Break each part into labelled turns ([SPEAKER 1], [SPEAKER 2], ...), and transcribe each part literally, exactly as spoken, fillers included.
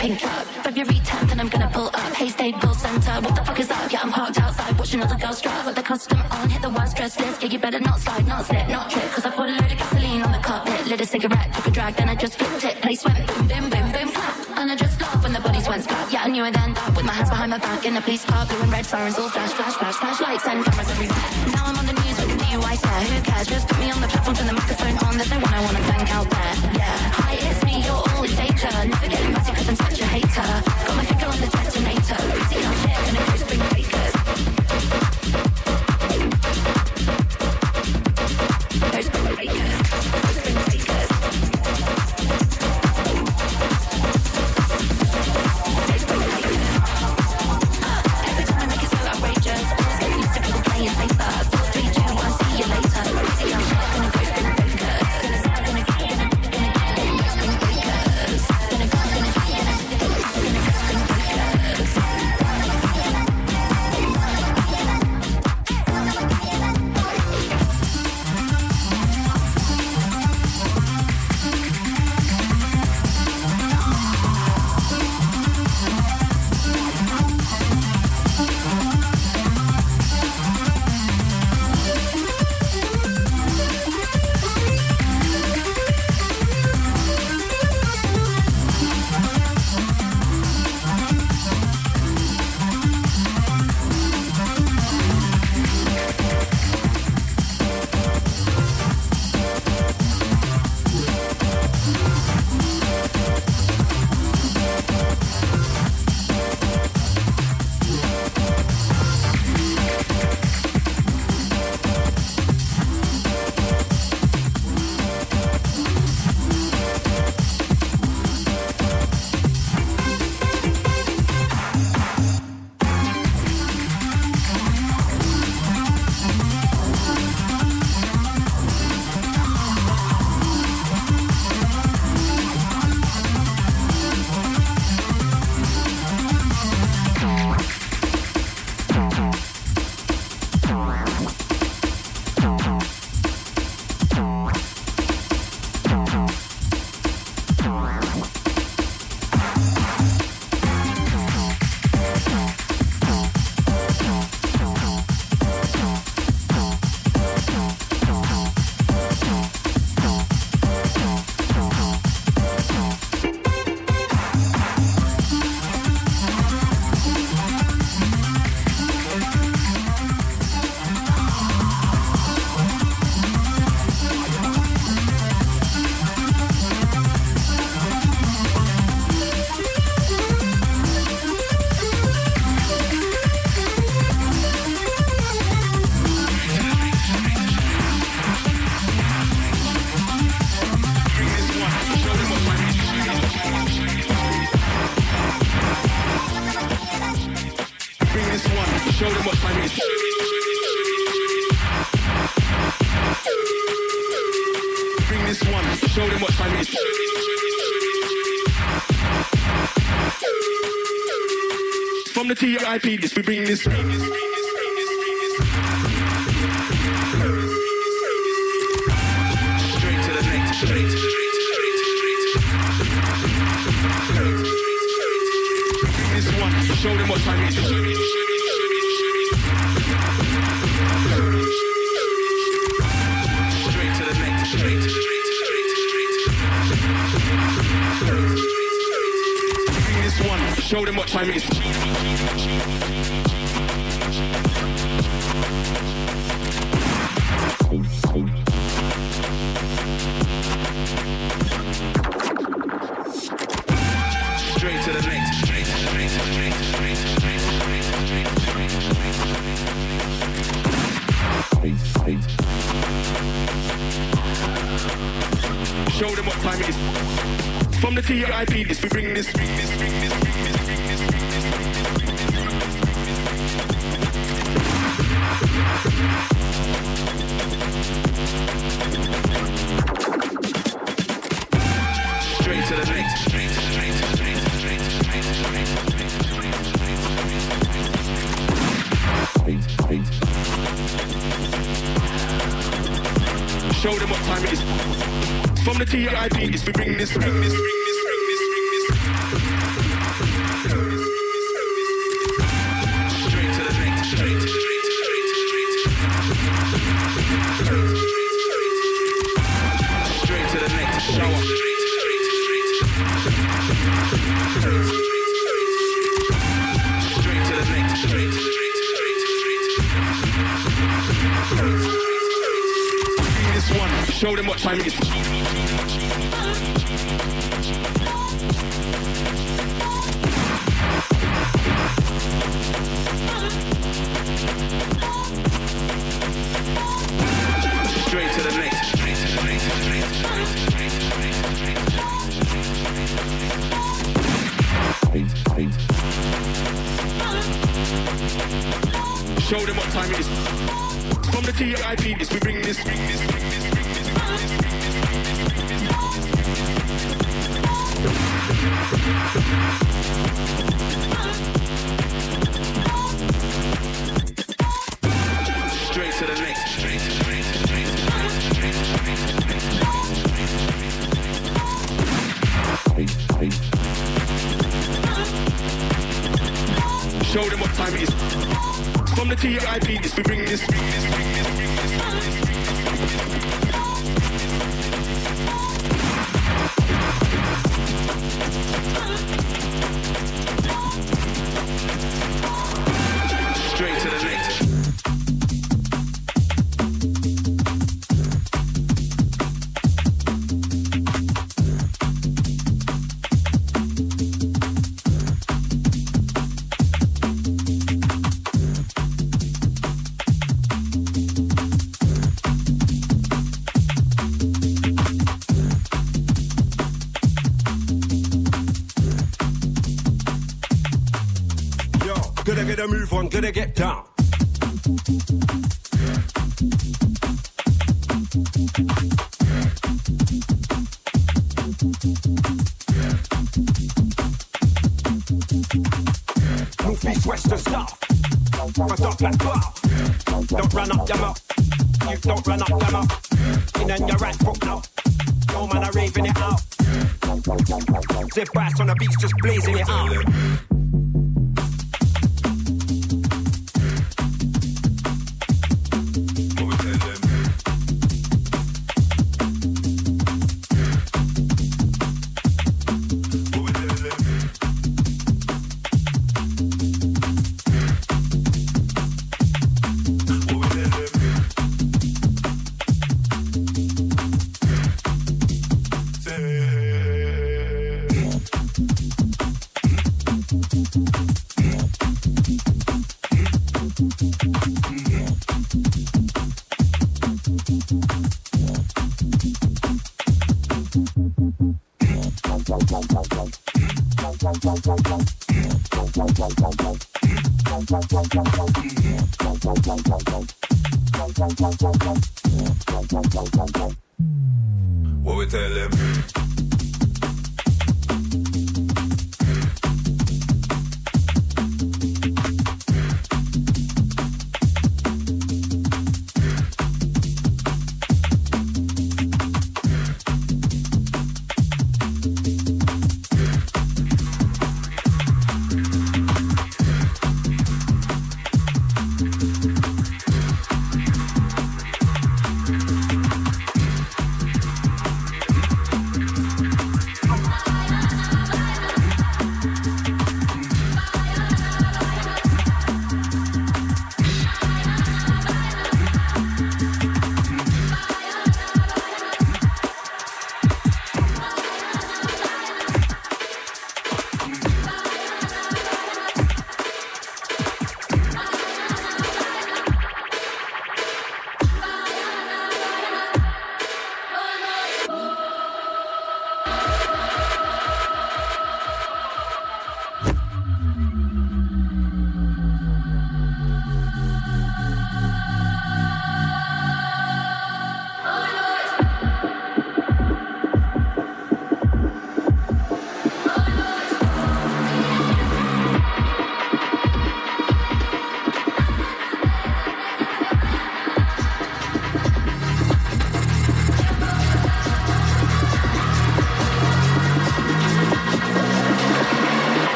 [SPEAKER 1] pink up. February tenth and I'm gonna pull up. Hey, Staples Center, what the fuck is up? Yeah, I'm parked outside watching other girls drive with the custom on. Hit the worst dress list. Yeah, you better not slide, not slip, not trip. Cause I put a load of gasoline on the carpet. Lit a cigarette, took a drag, then I just flipped it. Place went boom, boom, boom, boom, clap. And I just laughed when the bodies went splat. Yeah, I knew I'd end up with my hands behind my back in a police car. Blue and red sirens all flash, flash, flash, flashlights and cameras everywhere. Now I'm on the news with the D U I stare. Who cares? Just put me on the platform, turn the microphone on. There's no one I wanna thank out there. Yeah, hi, it's me, you're all in danger. Never getting messy cause I'm such a hater. Got my finger on the detonator. See I'm here and it goes spring breakers. Those spring breakers. Those spring breakers. Those spring breakers. Uh, every time I make it so outrageous. Always get used to people playing safer. Four, three, two, one, see you later. See I'm here gonna go spring breakers. Gonna, gonna, gonna, gonna, gonna go spring breakers. Gonna, gonna, gonna, gonna, gonna go spring breakers.
[SPEAKER 2] Show them what time it is. Bring this one. Show them what time it is. From the T I P, this we bring this. Straight to the next. Straight, straight, straight, straight. Bring this one. Show them what time it is. Show them what time it is. Straight to the next. Straight, straight, straight, straight, straight, straight, straight, straight. Show them what time it is. From the T I P, this we bring this, bring this, bring this, bring this, bring this, bring this, bring this, bring this, straight to the next, straight, straight, straight, straight, straight, straight, straight. Show them what time it is. From the T I P, this we bring this, bring this, bring this, bring this, bring this. Show them what time it is. Straight to the next. Straight to the next. Show them what time it is. From the T I P, this we bring this, bring this, bring this, bring this. Straight to the next. Straight to the next. Straight to the next. Straight to the next. Show them what time it is. From the T I P, this we bring this, bring this, bring this, bring this, bring this, bring this. Straight to the next.
[SPEAKER 3] Gonna get a move on, gonna get down. North, east, west and south. I start like wow. Don't run up your mouth. You don't run up your mouth. In on your right foot now. No man are raving it out. Zip bass on the beach just blazing it out.
[SPEAKER 4] What we tell them?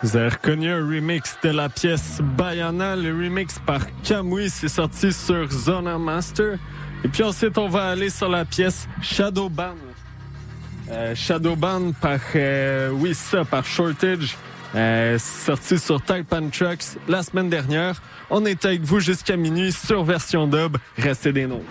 [SPEAKER 5] Vous avez reconnu un remix de la pièce Bayana, le remix par Kamui, c'est sorti sur Zona Master. Et puis ensuite, on va aller sur la pièce Shadowban. Euh, Shadowban par, euh, oui, ça, par Shortage, euh, sorti sur Type and Trucks la semaine dernière. On est avec vous jusqu'à minuit sur Version Dub. Restez des nôtres.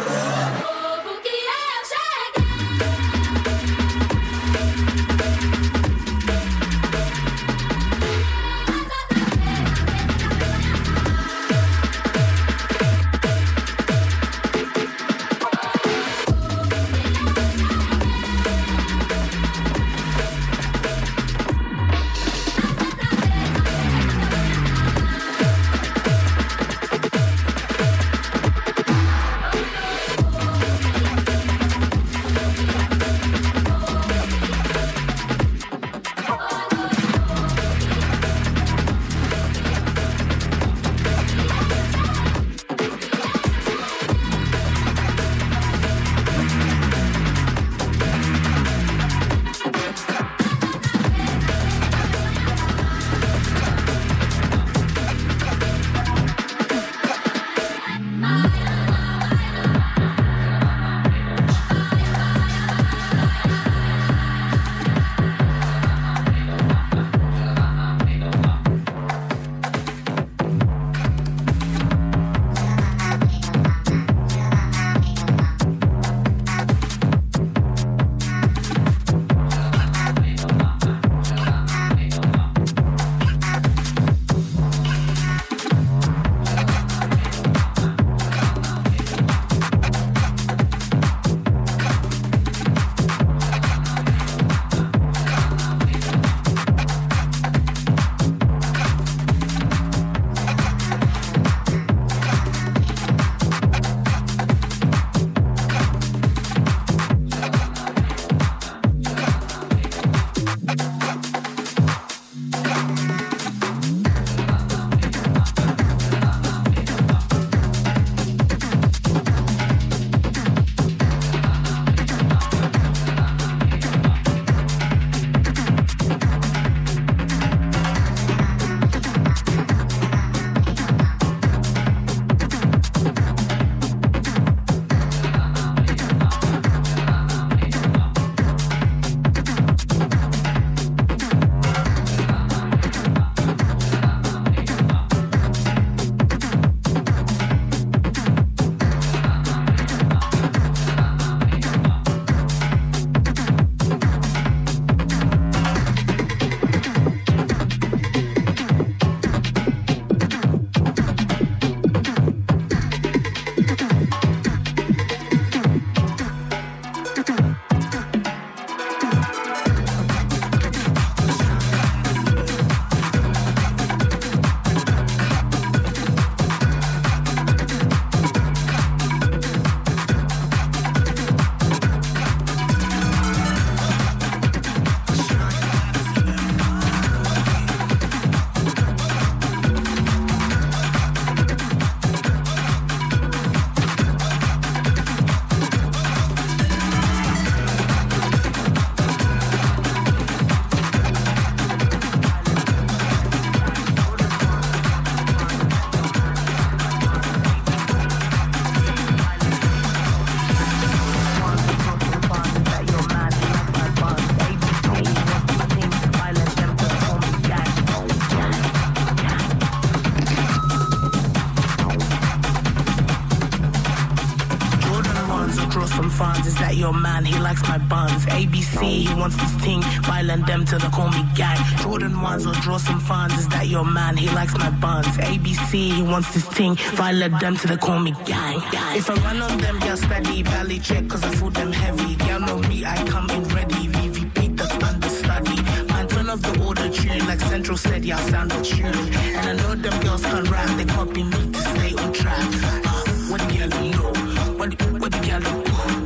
[SPEAKER 6] Your man, he likes my buns. A B C, he wants this thing. Violent them till they call me gang. Jordan ones will draw some funds. Is that your man? He likes my buns. A B C, he wants this thing. Violent them till they call me gang. gang. If I run on them, they'll steady. Belly check, cause I food them heavy. Y'all know me, I come in ready. V V P, that's understudy. Man, turn off the auto tune. Like Central said, y'all sound the tune. And I know them girls can rap. They copy me to stay on track. Uh, what do y'all know? What do, what do y'all know?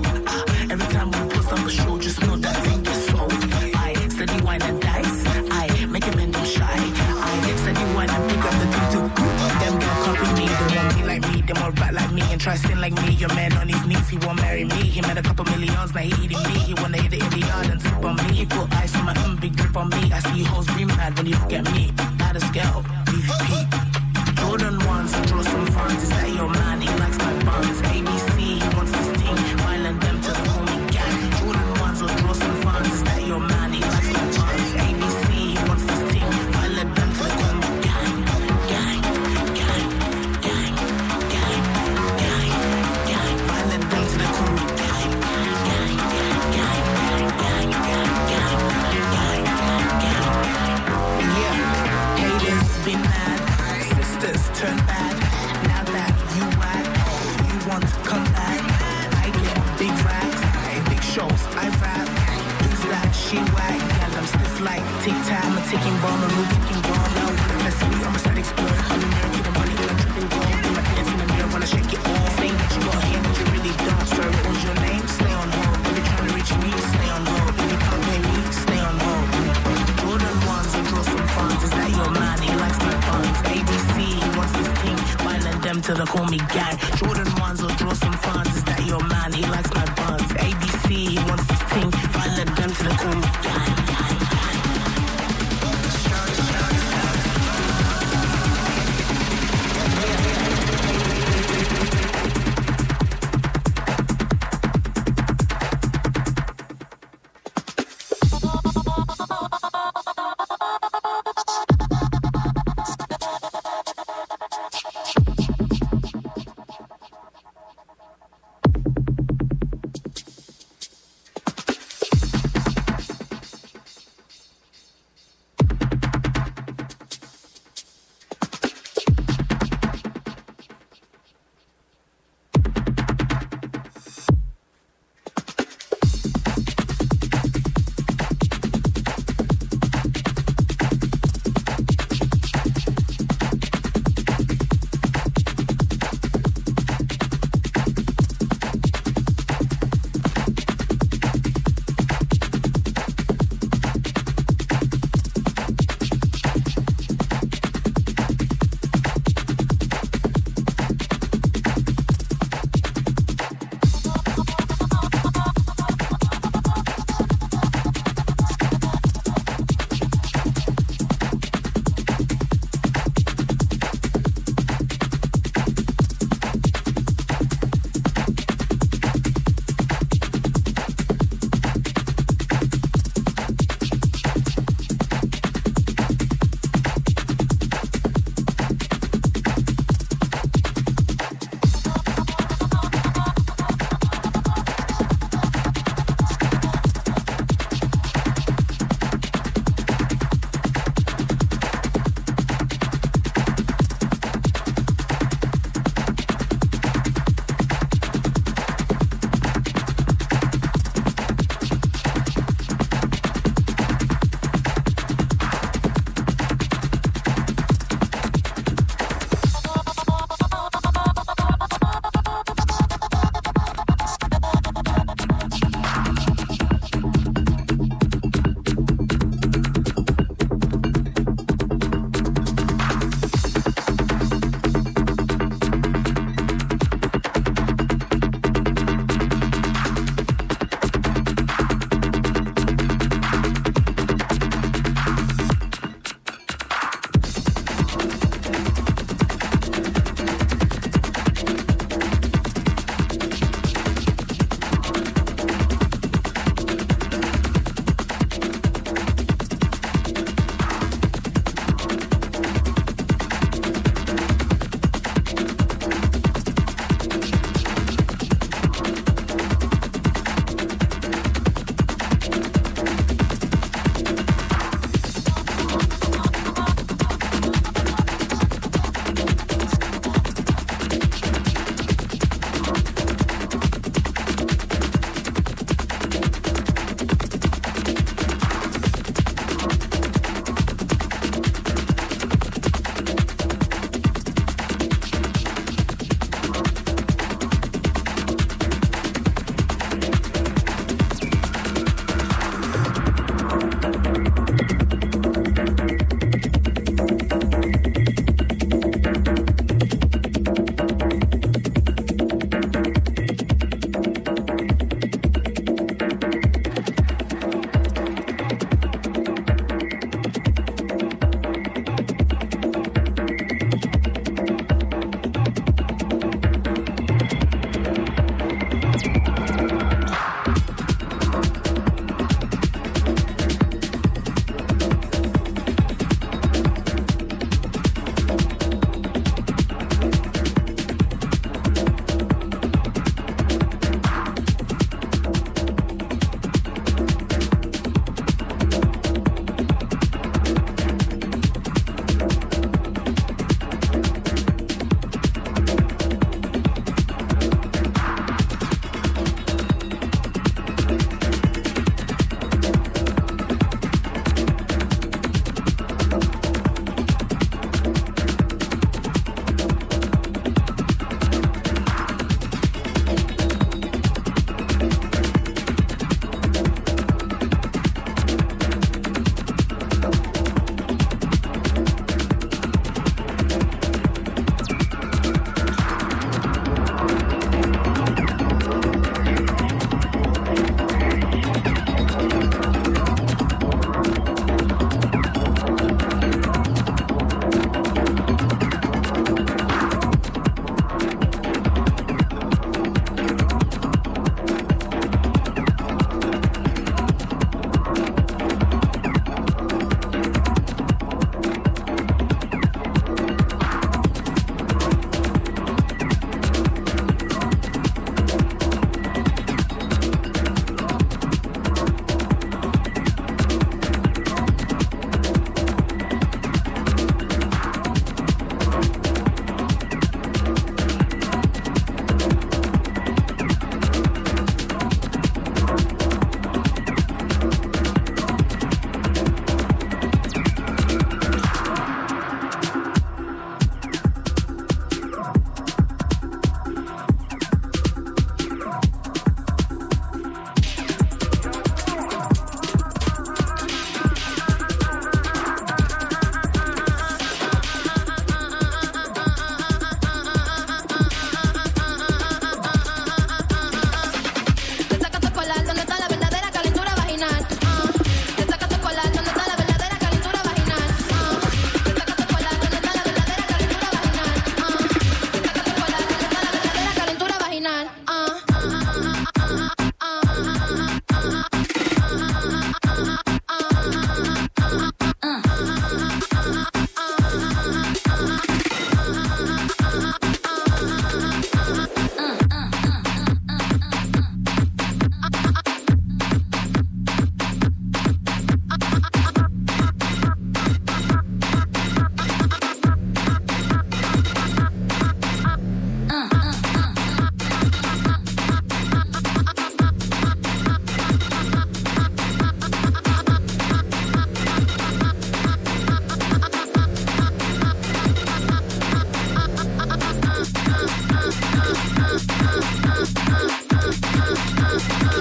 [SPEAKER 6] Every time we post on the show, just know that thing is solved. I steady wine and dice. I make him end up shy. I steady wine and pick up the thing to them girl copy me. They want me like me, they want rap like me and try sing like me. Your man on his knees, he he won't marry me. He made a couple millions, now he eating me. He wanna hit it in the yard and sip on me. He put ice on my mm, big grip on me. I see hoes be mad when you look at me. Out of scale, B V P. Jordan ones, draw some funds. Is that your man? He likes my buns. A B C, he wants this thing. Violent them to the homie gang. Jordan ones will draw some funds. Is that your man? He likes my buns. A B C, he wants this thing. Violent them to the homie gang. Gang, gang, gang, gang, gang, gang. Violent them to the homie gang. Gang, gang, gang, gang, gang, gang, gang, gang, gang. Yeah, haters be mad. Sisters turn bad. Now that you whack, you want to come back. I get big racks, big shows, I rap. Who's that? She whack. Yeah, I'm stiff like tick tac. I'm a ticking bomb, a new ticking bomb. Now wanna mess with me, I'ma start explode. I'm in there, get the money, and I'm tripping gold. Do my dance in the mirror, wanna shake it all. Saying that you got here, but you really don't. Sir, what was your name? Stay on hold. If you're trying to reach me, stay on hold. If you can't pay me, stay on hold. Jordan ones will draw some funds. Is that your man? He likes my buns. A B C, he wants this thing. Violent them till they call me gang. Jordan ones will draw some funds. Is that your man? He likes my buns. A B C, he wants this thing. Violent them till they call me gang.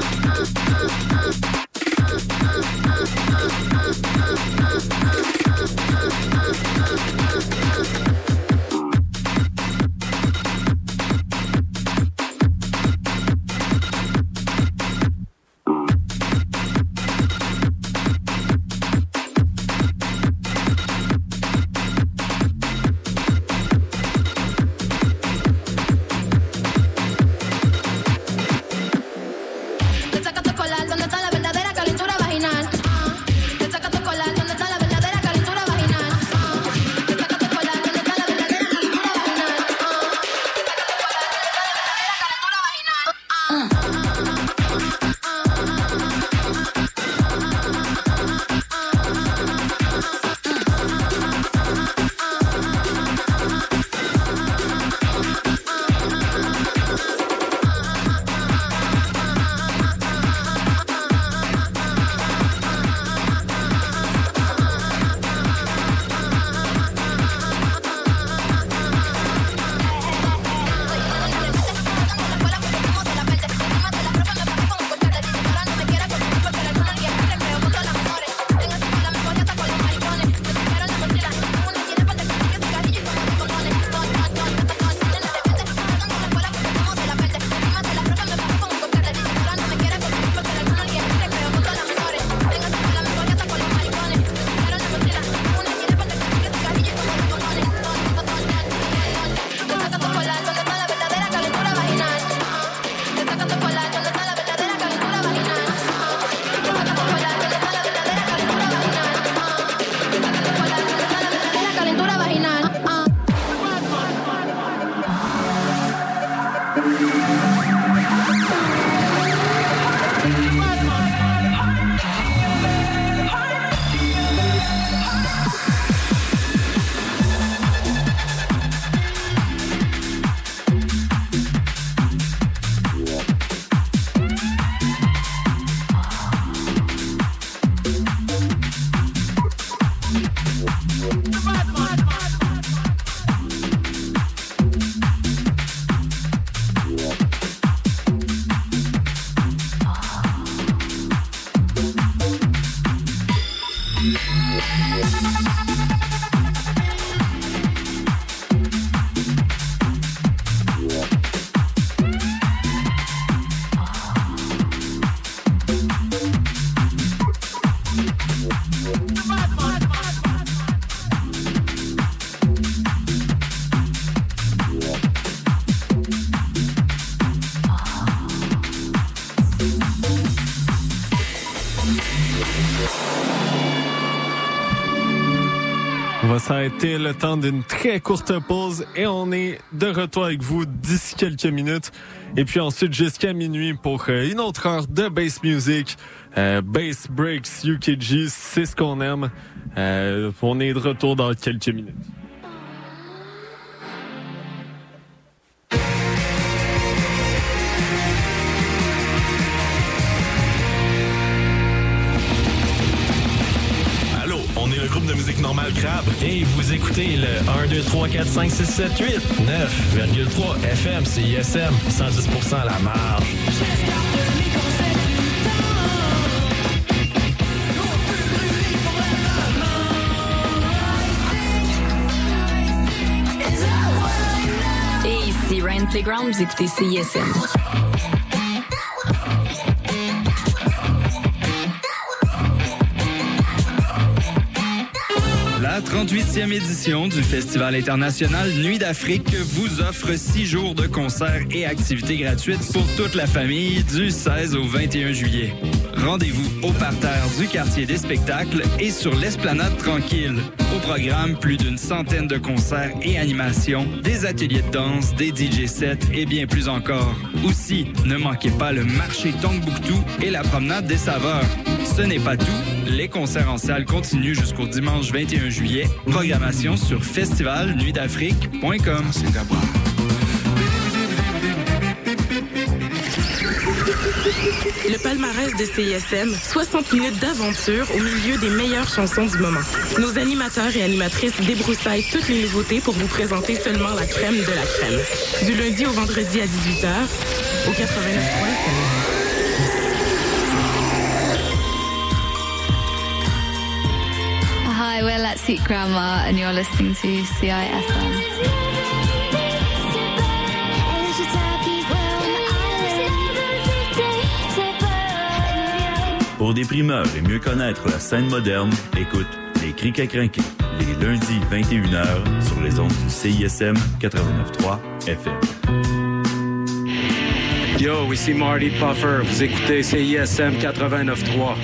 [SPEAKER 5] On va s'arrêter le temps d'une très courte pause et on est de retour avec vous d'ici quelques minutes. Et puis ensuite jusqu'à minuit pour une autre heure de bass music. Euh, bass breaks, U K G, c'est ce qu'on aime. Euh, on est de retour dans quelques minutes.
[SPEAKER 7] Le groupe de musique normale Crabe. Et vous écoutez le un, deux, trois, quatre, cinq, six, sept, huit, neuf virgule trois F M, C I S M, cent dix pour cent à la marge.
[SPEAKER 8] Et ici Ryan Playground, vous écoutez C I S M.
[SPEAKER 9] La trente-huitième édition du Festival international Nuit d'Afrique vous offre six jours de concerts et activités gratuites pour toute la famille du seize au vingt et un juillet. Rendez-vous au parterre du quartier des spectacles et sur l'esplanade tranquille. Au programme, plus d'une centaine de concerts et animations, des ateliers de danse, des D J sets et bien plus encore. Aussi, ne manquez pas le marché Tombouctou et la promenade des saveurs. Ce n'est pas tout. Les concerts en salle continuent jusqu'au dimanche vingt et un juillet. Programmation sur festival nuit d'afrique point com.
[SPEAKER 10] Le palmarès de C I S M, soixante minutes d'aventure au milieu des meilleures chansons du moment. Nos animateurs et animatrices débroussaillent toutes les nouveautés pour vous présenter seulement la crème de la crème. Du lundi au vendredi à dix-huit heures, au quatre-vingt-neuf point F M.
[SPEAKER 11] Sweet Grandma, and you're listening to C I S M.
[SPEAKER 12] Pour des primeurs et mieux connaître la scène moderne, écoute Les Criques à Crinquer, les lundis vingt et une heures sur les ondes du C I S M quatre-vingt-neuf point trois F M.
[SPEAKER 13] Yo, ici Marty Puffer, vous écoutez C I S M quatre-vingt-neuf point trois.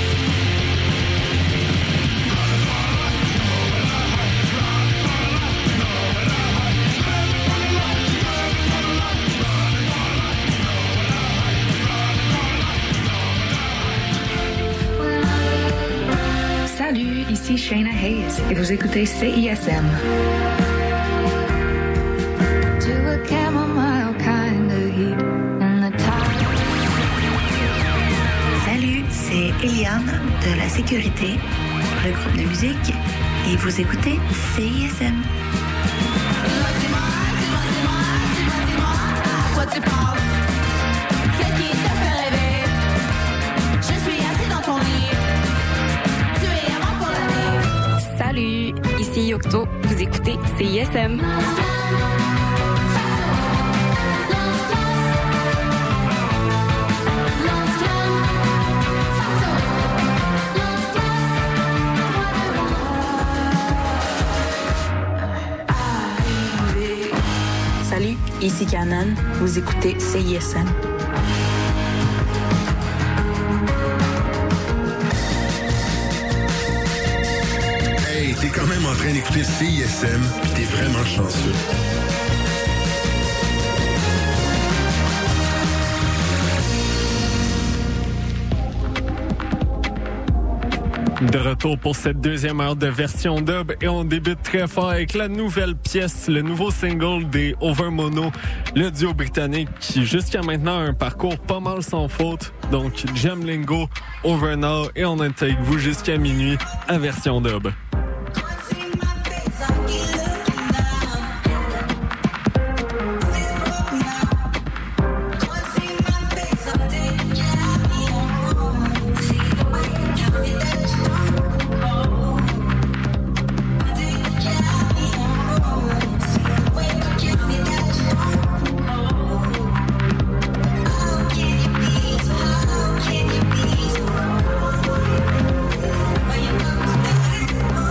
[SPEAKER 14] Salut, ici Shayna Hayes et vous écoutez C I S M.
[SPEAKER 15] Salut, c'est Eliane de la Sécurité, le groupe de musique, et vous écoutez C I S M.
[SPEAKER 8] Salut, ici Yocto, vous écoutez C I S M.
[SPEAKER 16] Salut, ici Canon, vous écoutez C I S M.
[SPEAKER 17] Hey, t'es quand même en train d'écouter C I S M, pis t'es vraiment chanceux.
[SPEAKER 5] De retour pour cette deuxième heure de version dub et on débute très fort avec la nouvelle pièce, le nouveau single des Overmono, le duo britannique qui jusqu'à maintenant a un parcours pas mal sans faute. Donc Jam Lingo, Over Now et on est avec vous jusqu'à minuit à version dub.
[SPEAKER 18] Can you be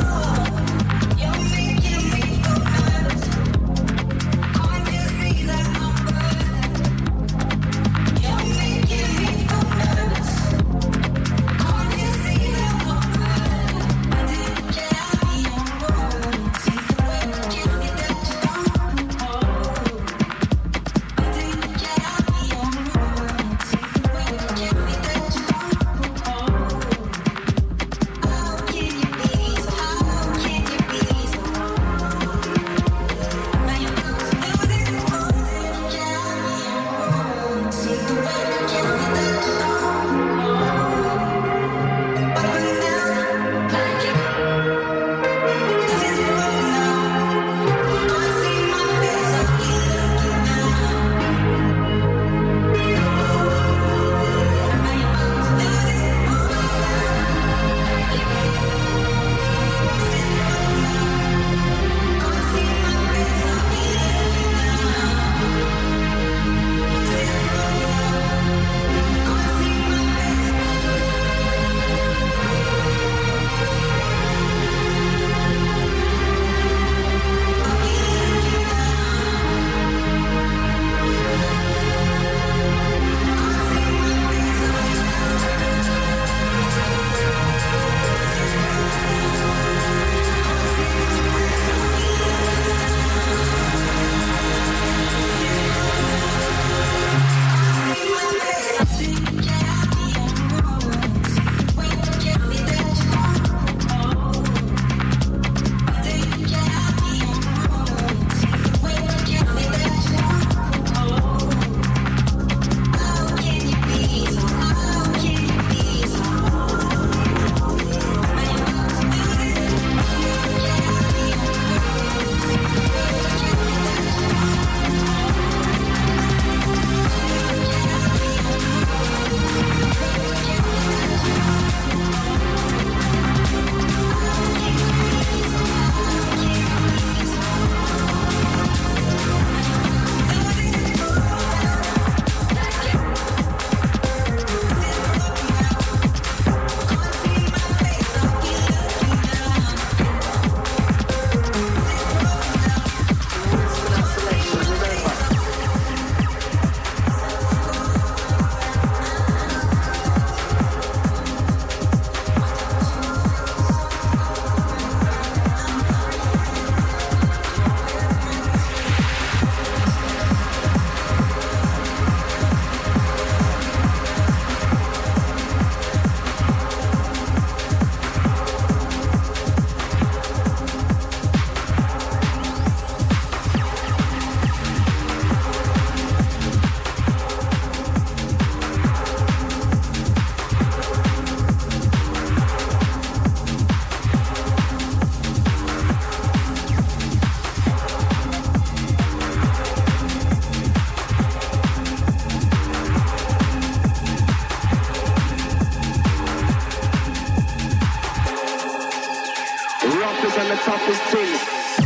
[SPEAKER 18] toughest things.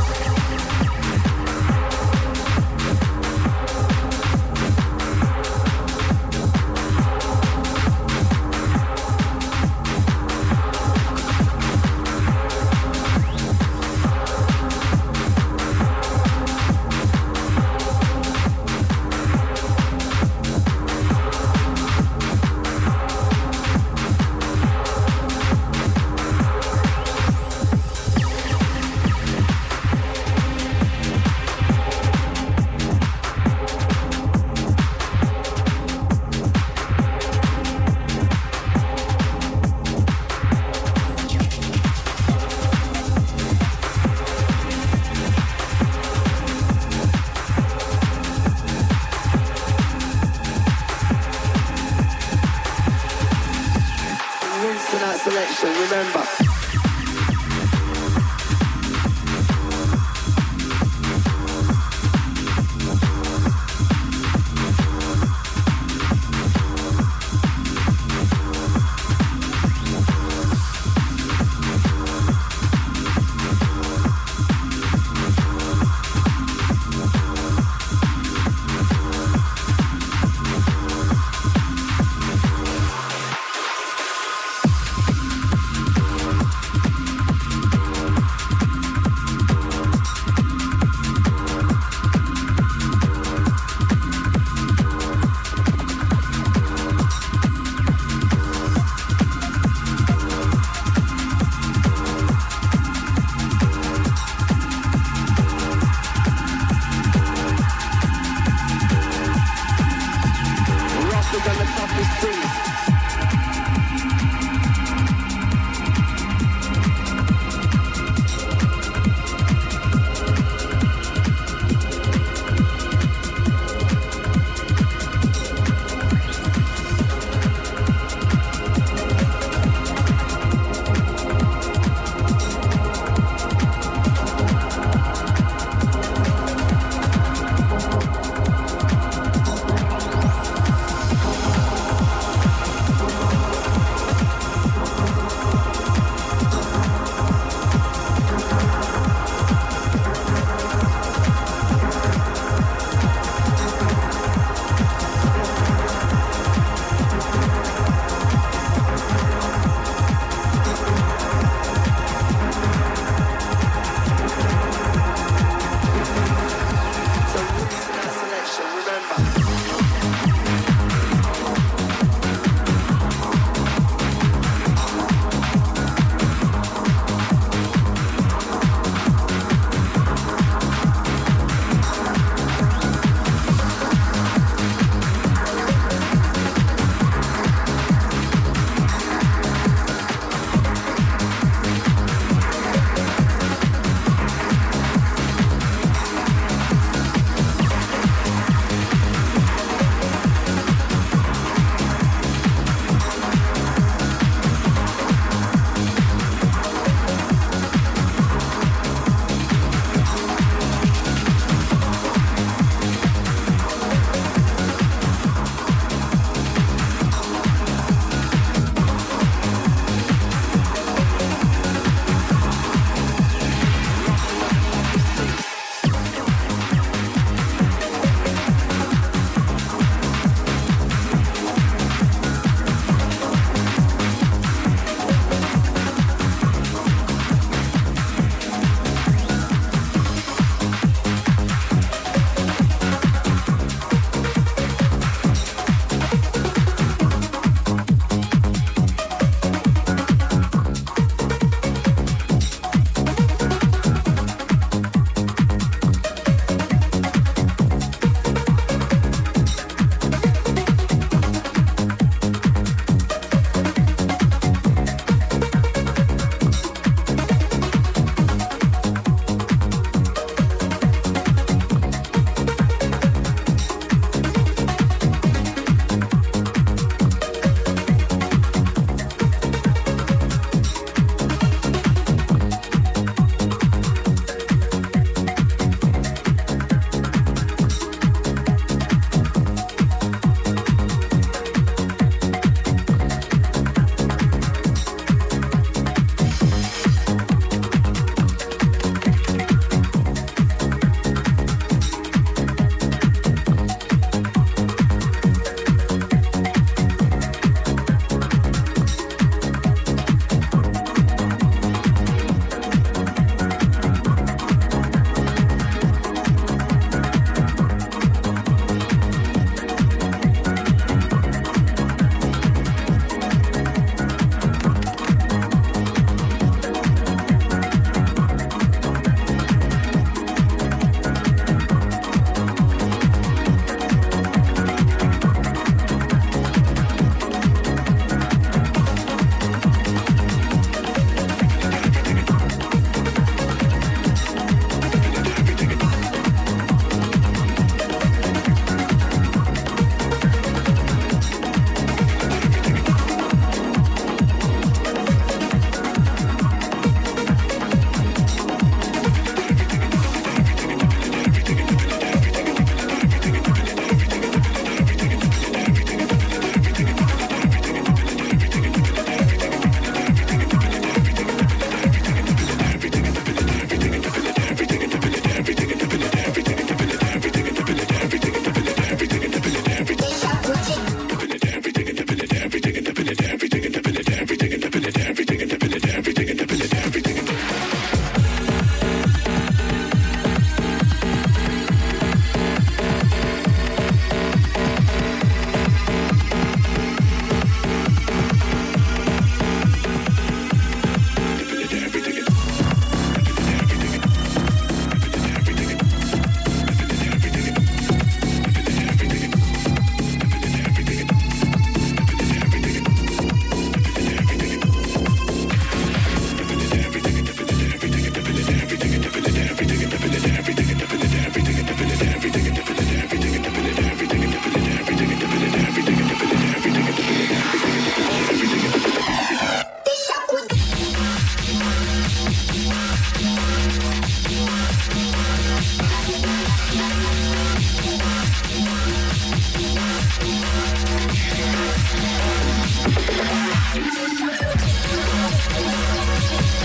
[SPEAKER 18] Selection, remember.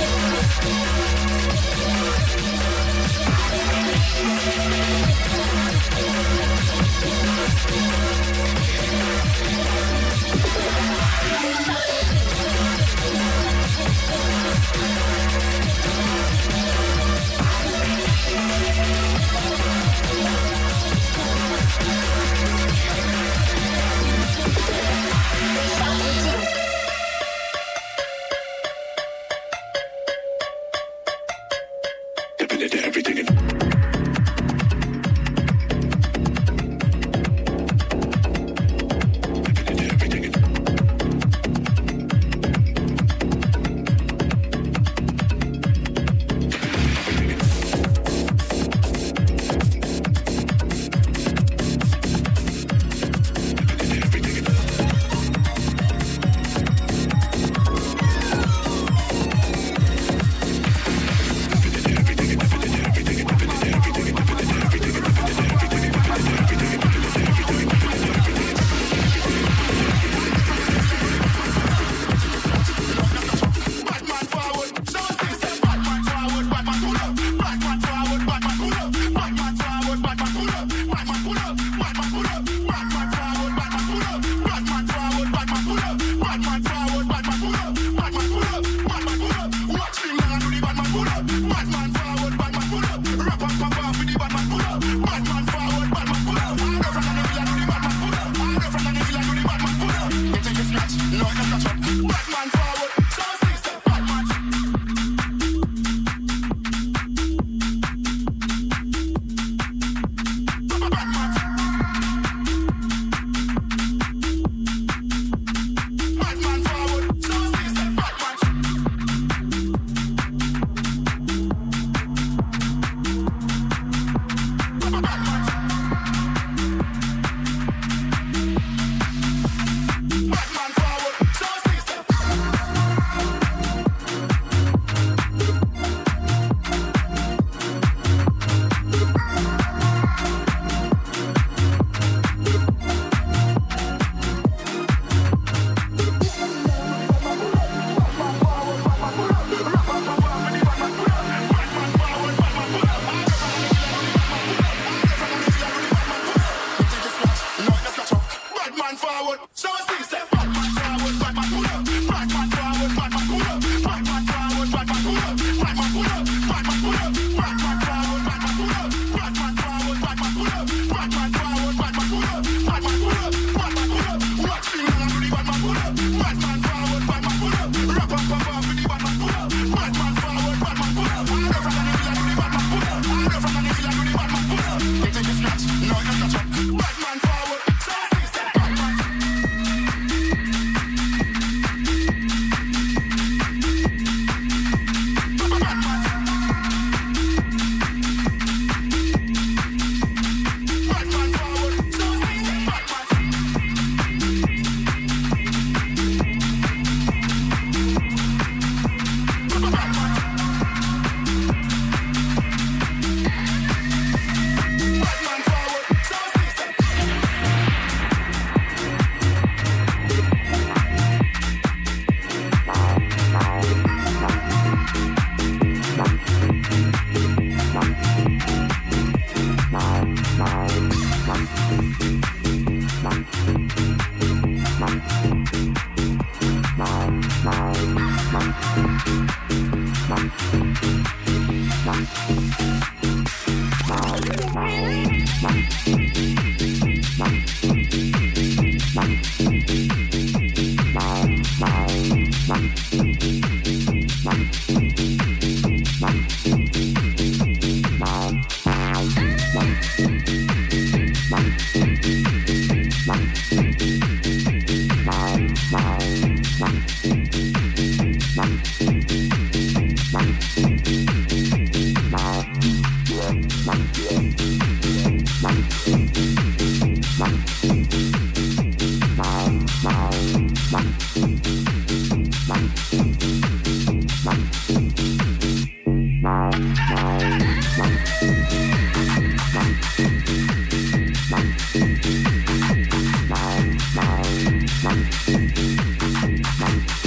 [SPEAKER 18] Bye.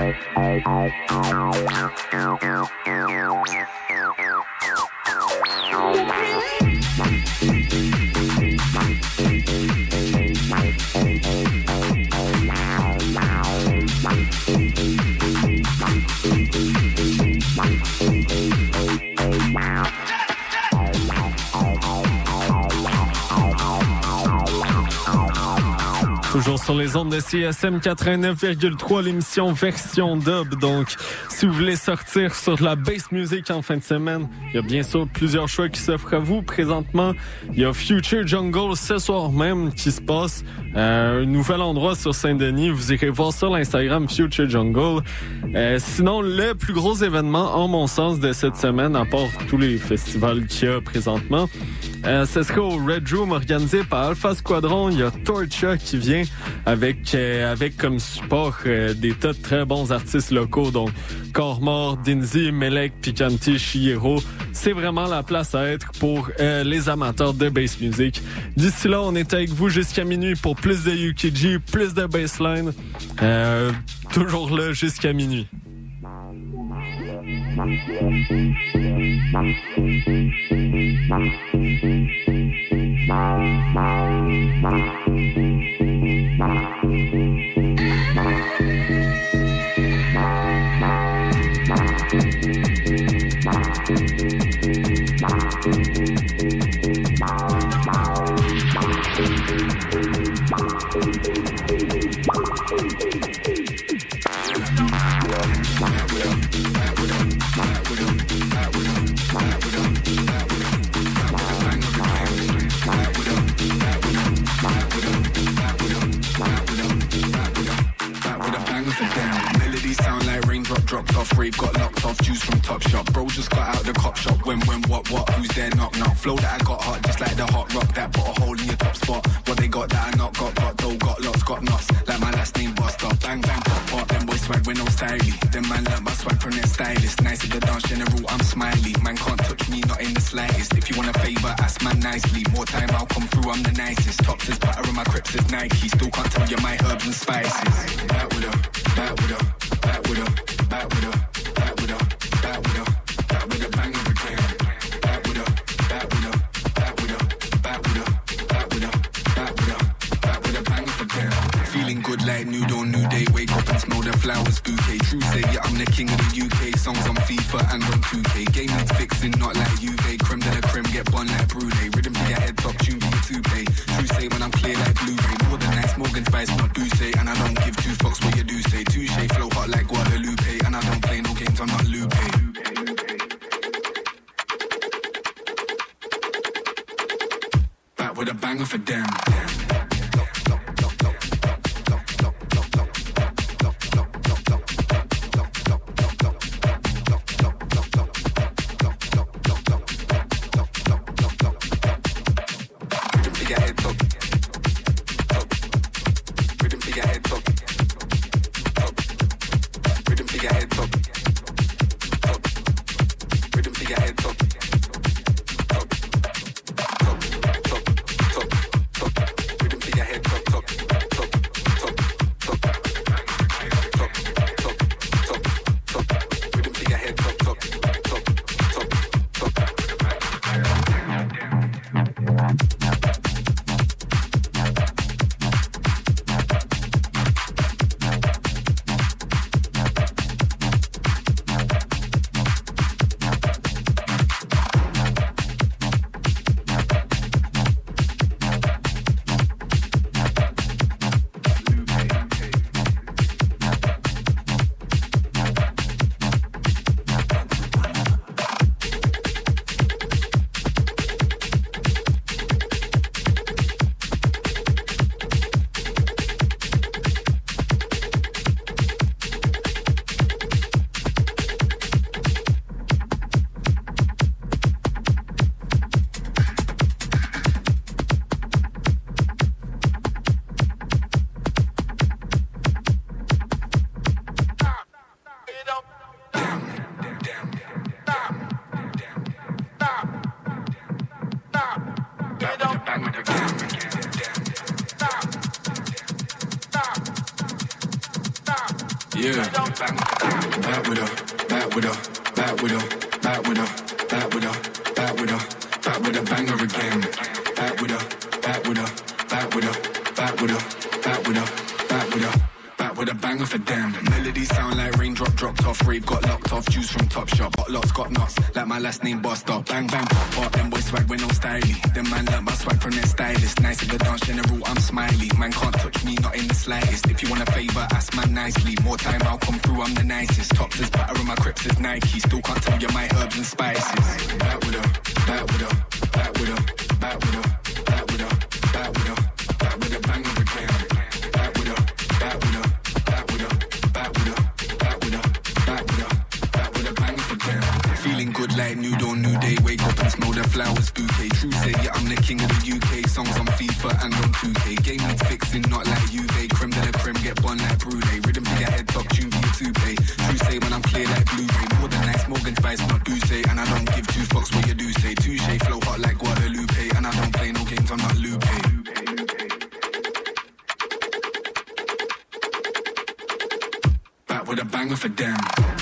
[SPEAKER 5] Toujours sur les ondes de C S M quatre-vingt-neuf virgule trois, l'émission version dub. Donc, si vous voulez sortir sur de la bass music en fin de semaine, il y a bien sûr plusieurs choix qui s'offrent à vous. Présentement, il y a Future Jungle ce soir même qui se passe. Euh, un nouvel endroit sur Saint-Denis. Vous irez voir sur l'Instagram Future Jungle. Euh, sinon, le plus gros événement, en mon sens, de cette semaine, à part tous les festivals qu'il y a présentement, euh, ce serait au Red Room organisé par Alpha Squadron. Il y a Torcha qui vient avec euh, avec comme support euh, des tas de très bons artistes locaux, donc Corps Mort, Dinzy, Melek, Picanti, Chihiro. C'est vraiment la place à être pour euh, les amateurs de bass music. D'ici là, on est avec vous jusqu'à minuit pour plus de U K G, plus de bassline. Euh, toujours là jusqu'à minuit.
[SPEAKER 18] Dropped off, rave got locked off, juice from Top Shop. Bro just got out the cop shop. When, when, what, what, who's there, knock, knock. Flow that I got hot, just like the hot rock that put a hole in your top spot. What they got that I not got, got dough, got lots, got knots. Like my last name, bust up. Bang, bang, pop, pop. Them boys swag when I'm styly. Them man learnt my swag from their stylist. Nice at the dance general, I'm smiley. Man can't touch me, not in the slightest. If you want a favour, ask man nicely. More time I'll come through, I'm the nicest. Tops is butter and my crips is Nike. Still can't tell you my herbs and spices. Back with her, back with her, back with her, back with her. Good like nude on new day, wake up and smell the flowers bouquet. True say, yeah, I'm the king of the U K. Songs on FIFA and on two K. Game needs fixing, not like Juve. Creme de la creme, get bun like Brûlé. Rhythm to your head top, tune for your toupee. True say, when I'm clear like Blu-ray. More than nice, Morgan Spice, not do say. And I don't give two fucks what you do say. Touche, flow hot like Guadalupe. And I don't play no games, I'm not Lupe. Back with a banger for them. Yeah. Back with her, back with her, back with her, back with her, back with her, back with her, back with a banger again. Back with her, back with her, back with her, back with her, back with her, back with her. Back with a banger for them. Melodies sound like raindrop dropped off. Rave got locked off. Juice from Top Shop. Hot lots got nuts. Like my last name Buster. Bang bang pop pop. Them boys swag when no styly. Them man learn my swag from their stylist. Nice in the dance general. I'm smiley. Man can't touch me, not in the slightest. If you want a favor, ask man nicely. More time I'll come through. I'm the nicest. Tops is butter and my crips is Nike. Still can't tell you my herbs and spices. Back with her. Back with her. Back with her. Back with her. Back with her. Back with her. Back with a banger again. Back with her. Back with her. Feeling good like new dawn, new day. Wake up and smell the flowers bouquet. True say, yeah, I'm the king of the U K. Songs on FIFA and on two K. Game needs fixing, not like Juve. Creme de la creme, get bun like brulee. Rhythm to your head top, tune for your toupee. True say when I'm clear like Blu-ray. More than nice, Morgan Spice, not do say. And I don't give two fucks what you do say. Touche, flow hot like Guadalupe. And I don't play no games, I'm not Lupe. Back with a banger for them.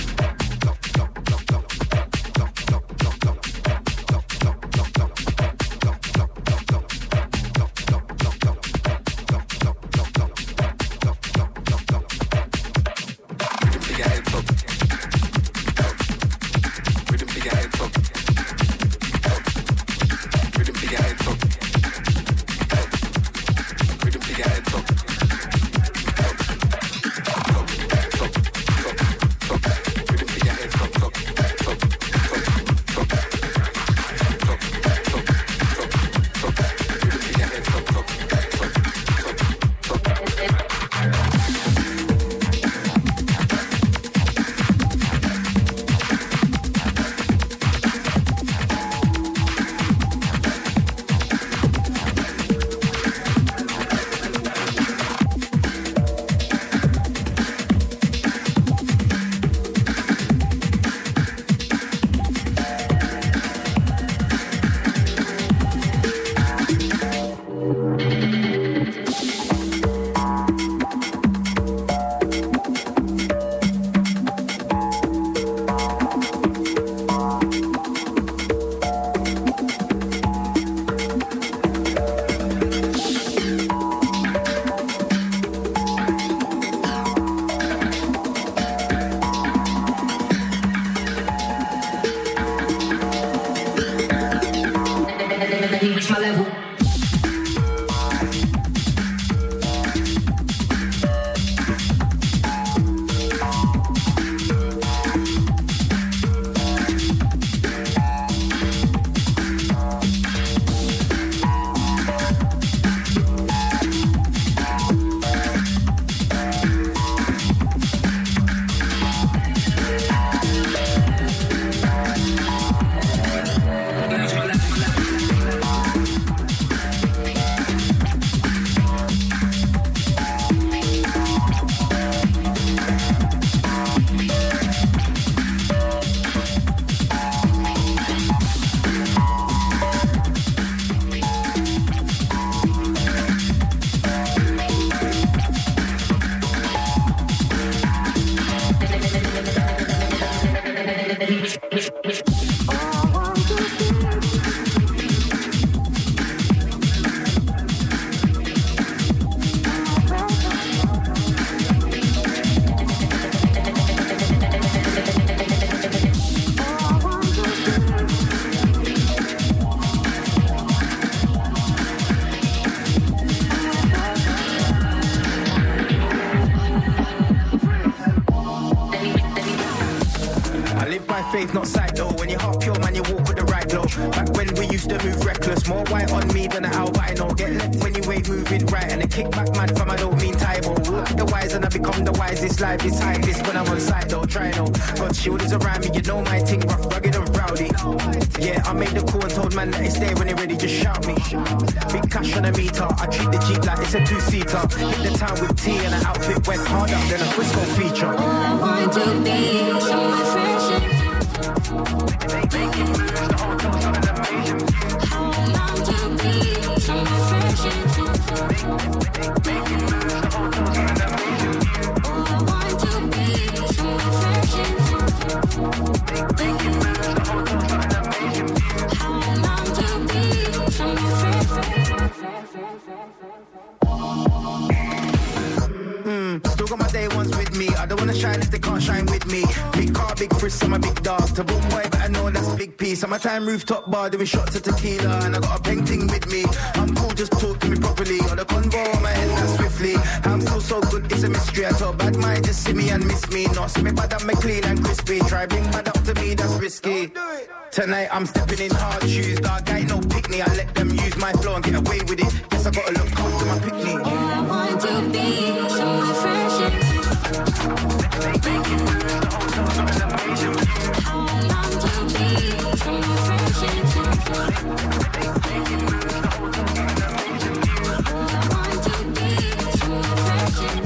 [SPEAKER 19] Faith, not sight though. When you're half pure, man, you walk with the right blow. Back when we used to move reckless, more white on me than an albino. Get left when you ain't moving right, and a kickback man from I don't mean typo. Walk the wise and I become the wisest. Life is high this when I'm on side though. Try no, God's shield is around me. You know my ting rough, rugged and rowdy. Yeah, I made the call and told man that it's there when you're ready. Just shout me. Big cash on a meter. I treat the Jeep like it's a two-seater. Hit the town with tea and an outfit went harder than a Frisco feature.
[SPEAKER 1] All I want to be is on my friendship. Making moves, the whole toast of an amazing view. How I long to be some my friendship. Making moves, the whole toast of an amazing view. All I want to be
[SPEAKER 19] Chris, I'm a big dog. To boom boy, but I know that's big piece. I'm a time rooftop bar doing shots of tequila, and I got a painting with me. I'm cool, just talk to me properly. On the convo, on my head that swiftly. I'm still so good, it's a mystery. I told bad mind, just see me and miss me. No, see me bad, I'm clean and crispy. Try bring bad up to me, that's risky. Tonight I'm stepping in hard shoes, dog. I ain't no picnic. I let them use my flow and get away with it. Guess I gotta look after my picnic.
[SPEAKER 1] All I want to be so refreshing. How I long to be so refreshing. All I want to be so refreshing.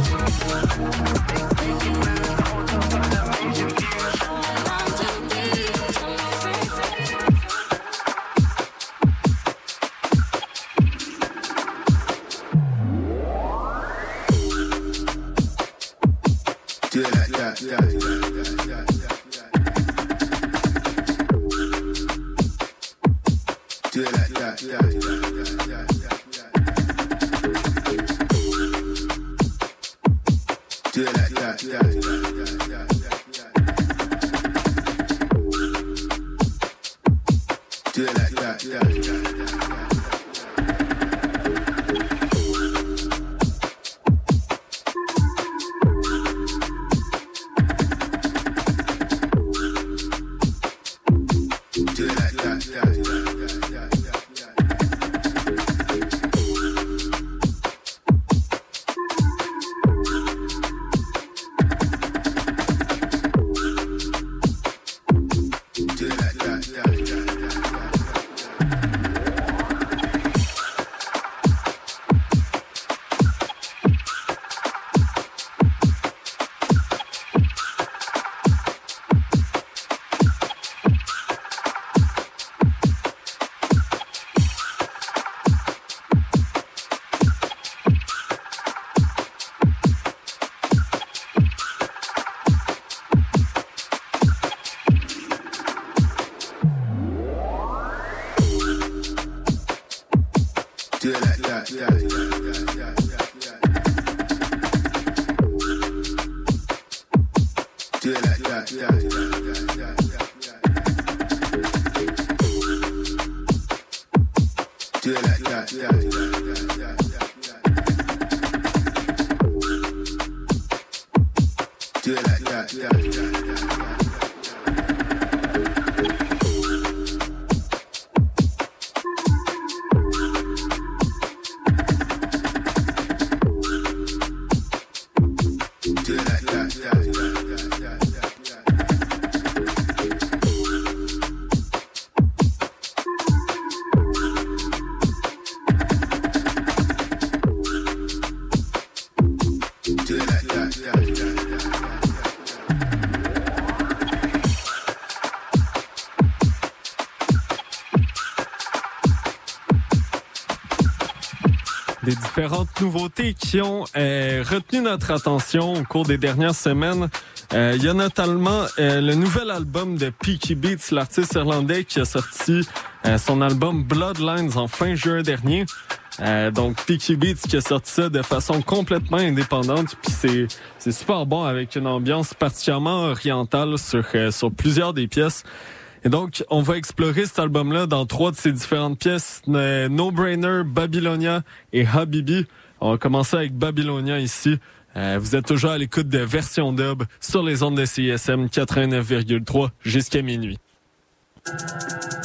[SPEAKER 5] Des différentes nouveautés qui ont euh, retenu notre attention au cours des dernières semaines. Euh, il y a notamment euh, le nouvel album de Peaky Beats, l'artiste irlandais qui a sorti euh, son album Bloodlines en fin juin dernier. Euh, donc Peaky Beats qui a sorti ça de façon complètement indépendante, puis c'est c'est super bon avec une ambiance particulièrement orientale sur euh, sur plusieurs des pièces. Et donc, on va explorer cet album-là dans trois de ses différentes pièces, euh, No Brainer, Babylonia et Habibi. On va commencer avec Babylonia ici. Euh, vous êtes toujours à l'écoute de Version Dub sur les ondes de C I S M quatre-vingt-neuf virgule trois jusqu'à minuit.